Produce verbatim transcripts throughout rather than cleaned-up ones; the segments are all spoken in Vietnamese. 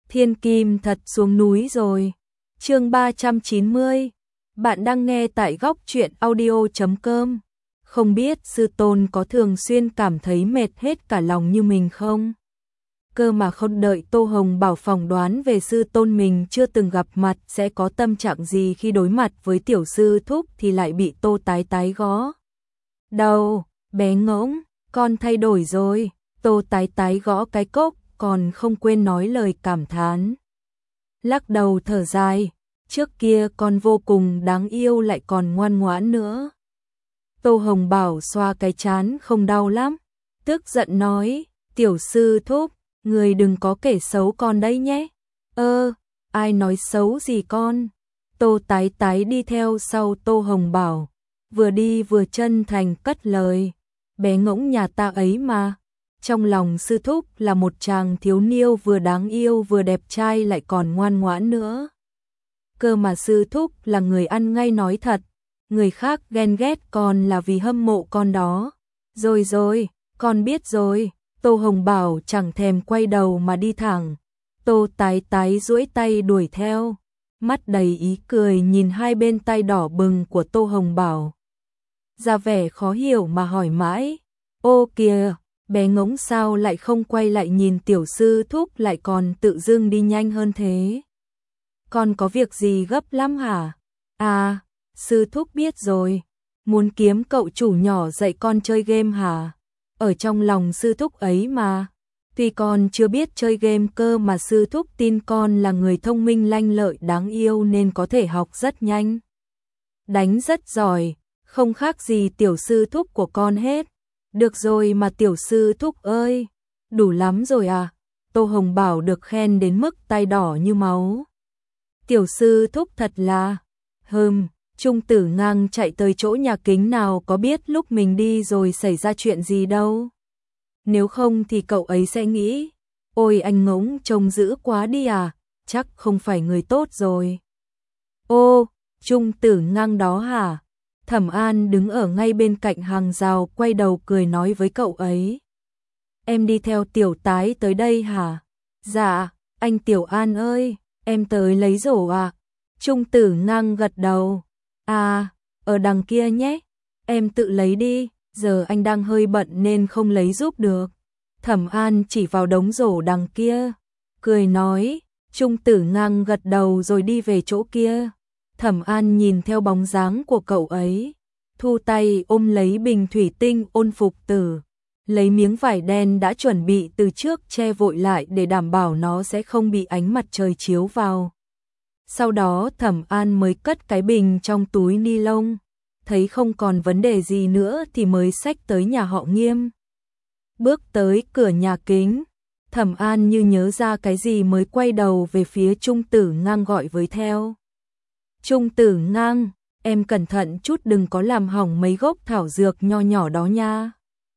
Thiên kim thật xuống núi rồi. Chương ba trăm chín mươi. Bạn đang nghe tại góc truyện audio chấm com. Không biết sư tôn có thường xuyên cảm thấy mệt hết cả lòng như mình không? Cơ mà không đợi Tô Hồng Bảo phỏng đoán về sư tôn mình chưa từng gặp mặt sẽ có tâm trạng gì khi đối mặt với tiểu sư thúc thì lại bị Tô Tái Tái gõ. Đầu, bé ngỗng, con thay đổi rồi. Tô Tái Tái gõ cái cốc, còn không quên nói lời cảm thán. Lắc đầu thở dài, trước kia con vô cùng đáng yêu lại còn ngoan ngoãn nữa. Tô Hồng Bảo xoa cái trán không đau lắm, tức giận nói, tiểu sư thúc, người đừng có kể xấu con đấy nhé. Ơ, ai nói xấu gì con? Tô Tái Tái đi theo sau Tô Hồng Bảo, vừa đi vừa chân thành cất lời, bé ngỗng nhà ta ấy mà. Trong lòng sư thúc là một chàng thiếu niêu vừa đáng yêu vừa đẹp trai lại còn ngoan ngoãn nữa. Cơ mà sư thúc là người ăn ngay nói thật, người khác ghen ghét con là vì hâm mộ con đó. Rồi rồi, con biết rồi. Tô Hồng Bảo chẳng thèm quay đầu mà đi thẳng. Tô Tái Tái duỗi tay đuổi theo, mắt đầy ý cười nhìn hai bên tay đỏ bừng của Tô Hồng Bảo. Ra vẻ khó hiểu mà hỏi mãi, ô kìa, bé ngỗng sao lại không quay lại nhìn tiểu sư thúc lại còn tự dưng đi nhanh hơn thế? Con có việc gì gấp lắm hả? À, sư thúc biết rồi, muốn kiếm cậu chủ nhỏ dạy con chơi game hả? Ở trong lòng sư thúc ấy mà. Tuy con chưa biết chơi game cơ mà sư thúc tin con là người thông minh lanh lợi đáng yêu nên có thể học rất nhanh. Đánh rất giỏi, không khác gì tiểu sư thúc của con hết. Được rồi mà tiểu sư thúc ơi, đủ lắm rồi à? Tô Hồng Bảo được khen đến mức tay đỏ như máu. Tiểu sư thúc thật là, hừm, Trung Tử Ngang chạy tới chỗ nhà kính nào có biết lúc mình đi rồi xảy ra chuyện gì đâu. Nếu không thì cậu ấy sẽ nghĩ, ôi anh ngỗng trông dữ quá đi à, chắc không phải người tốt rồi. Ô, Trung Tử Ngang đó hả? Thẩm An đứng ở ngay bên cạnh hàng rào quay đầu cười nói với cậu ấy. Em đi theo Tiểu Tái tới đây hả? Dạ, anh Tiểu An ơi, em tới lấy rổ à? Trung Tử Ngang gật đầu. À, ở đằng kia nhé, em tự lấy đi, giờ anh đang hơi bận nên không lấy giúp được. Thẩm An chỉ vào đống rổ đằng kia, cười nói. Trung Tử Ngang gật đầu rồi đi về chỗ kia. Thẩm An nhìn theo bóng dáng của cậu ấy, thu tay ôm lấy bình thủy tinh ôn phục tử, lấy miếng vải đen đã chuẩn bị từ trước che vội lại để đảm bảo nó sẽ không bị ánh mặt trời chiếu vào. Sau đó Thẩm An mới cất cái bình trong túi ni lông, thấy không còn vấn đề gì nữa thì mới xách tới nhà họ Nghiêm. Bước tới cửa nhà kính, Thẩm An như nhớ ra cái gì mới quay đầu về phía Trung Tử Ngang gọi với theo. Trung Tử Ngang, em cẩn thận chút đừng có làm hỏng mấy gốc thảo dược nho nhỏ đó nha.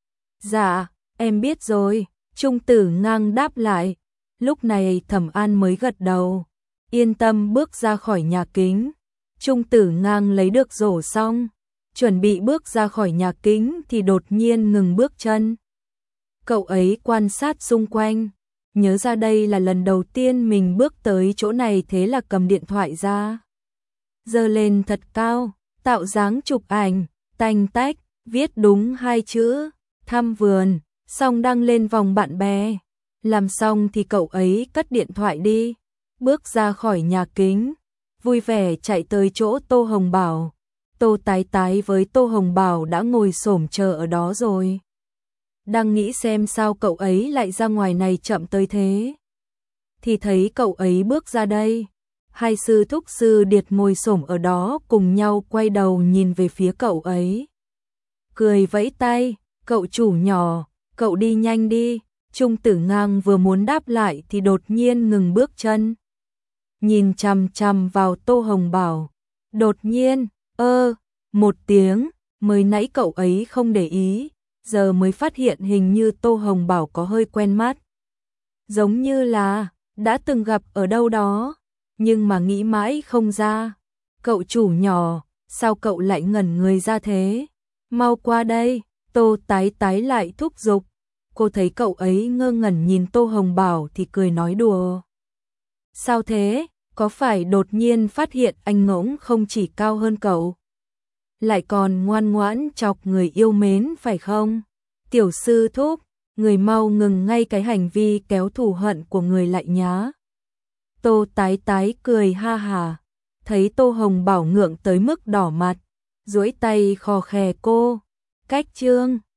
Dạ, em biết rồi, Trung Tử Ngang đáp lại. Lúc này Thẩm An mới gật đầu, yên tâm bước ra khỏi nhà kính. Trung Tử Ngang lấy được rổ xong, chuẩn bị bước ra khỏi nhà kính thì đột nhiên ngừng bước chân. Cậu ấy quan sát xung quanh, nhớ ra đây là lần đầu tiên mình bước tới chỗ này thế là cầm điện thoại ra. Giơ lên thật cao, tạo dáng chụp ảnh, tanh tách, viết đúng hai chữ, thăm vườn, xong đăng lên vòng bạn bè. Làm xong thì cậu ấy cất điện thoại đi, bước ra khỏi nhà kính, vui vẻ chạy tới chỗ Tô Hồng Bảo. Tô Tái Tái với Tô Hồng Bảo đã ngồi xổm chờ ở đó rồi. Đang nghĩ xem sao cậu ấy lại ra ngoài này chậm tới thế, thì thấy cậu ấy bước ra đây. Hai sư thúc sư điệt ngồi xổm ở đó cùng nhau quay đầu nhìn về phía cậu ấy. Cười vẫy tay, cậu chủ nhỏ, cậu đi nhanh đi. Trung Tử Ngang vừa muốn đáp lại thì đột nhiên ngừng bước chân, nhìn chằm chằm vào Tô Hồng Bảo. Đột nhiên, ơ, một tiếng, mới nãy cậu ấy không để ý, giờ mới phát hiện hình như Tô Hồng Bảo có hơi quen mắt. Giống như là đã từng gặp ở đâu đó, nhưng mà nghĩ mãi không ra. Cậu chủ nhỏ, sao cậu lại ngẩn người ra thế? Mau qua đây, Tô Tái Tái lại thúc giục. Cô thấy cậu ấy ngơ ngẩn nhìn Tô Hồng Bảo thì cười nói đùa. Sao thế, có phải đột nhiên phát hiện anh ngỗng không chỉ cao hơn cậu, lại còn ngoan ngoãn chọc người yêu mến phải không? Tiểu sư thúc, người mau ngừng ngay cái hành vi kéo thù hận của người lại nhá. Tô Tái Tái cười ha hà, thấy Tô Hồng Bảo ngượng tới mức đỏ mặt, duỗi tay khò khè cô, cách trương.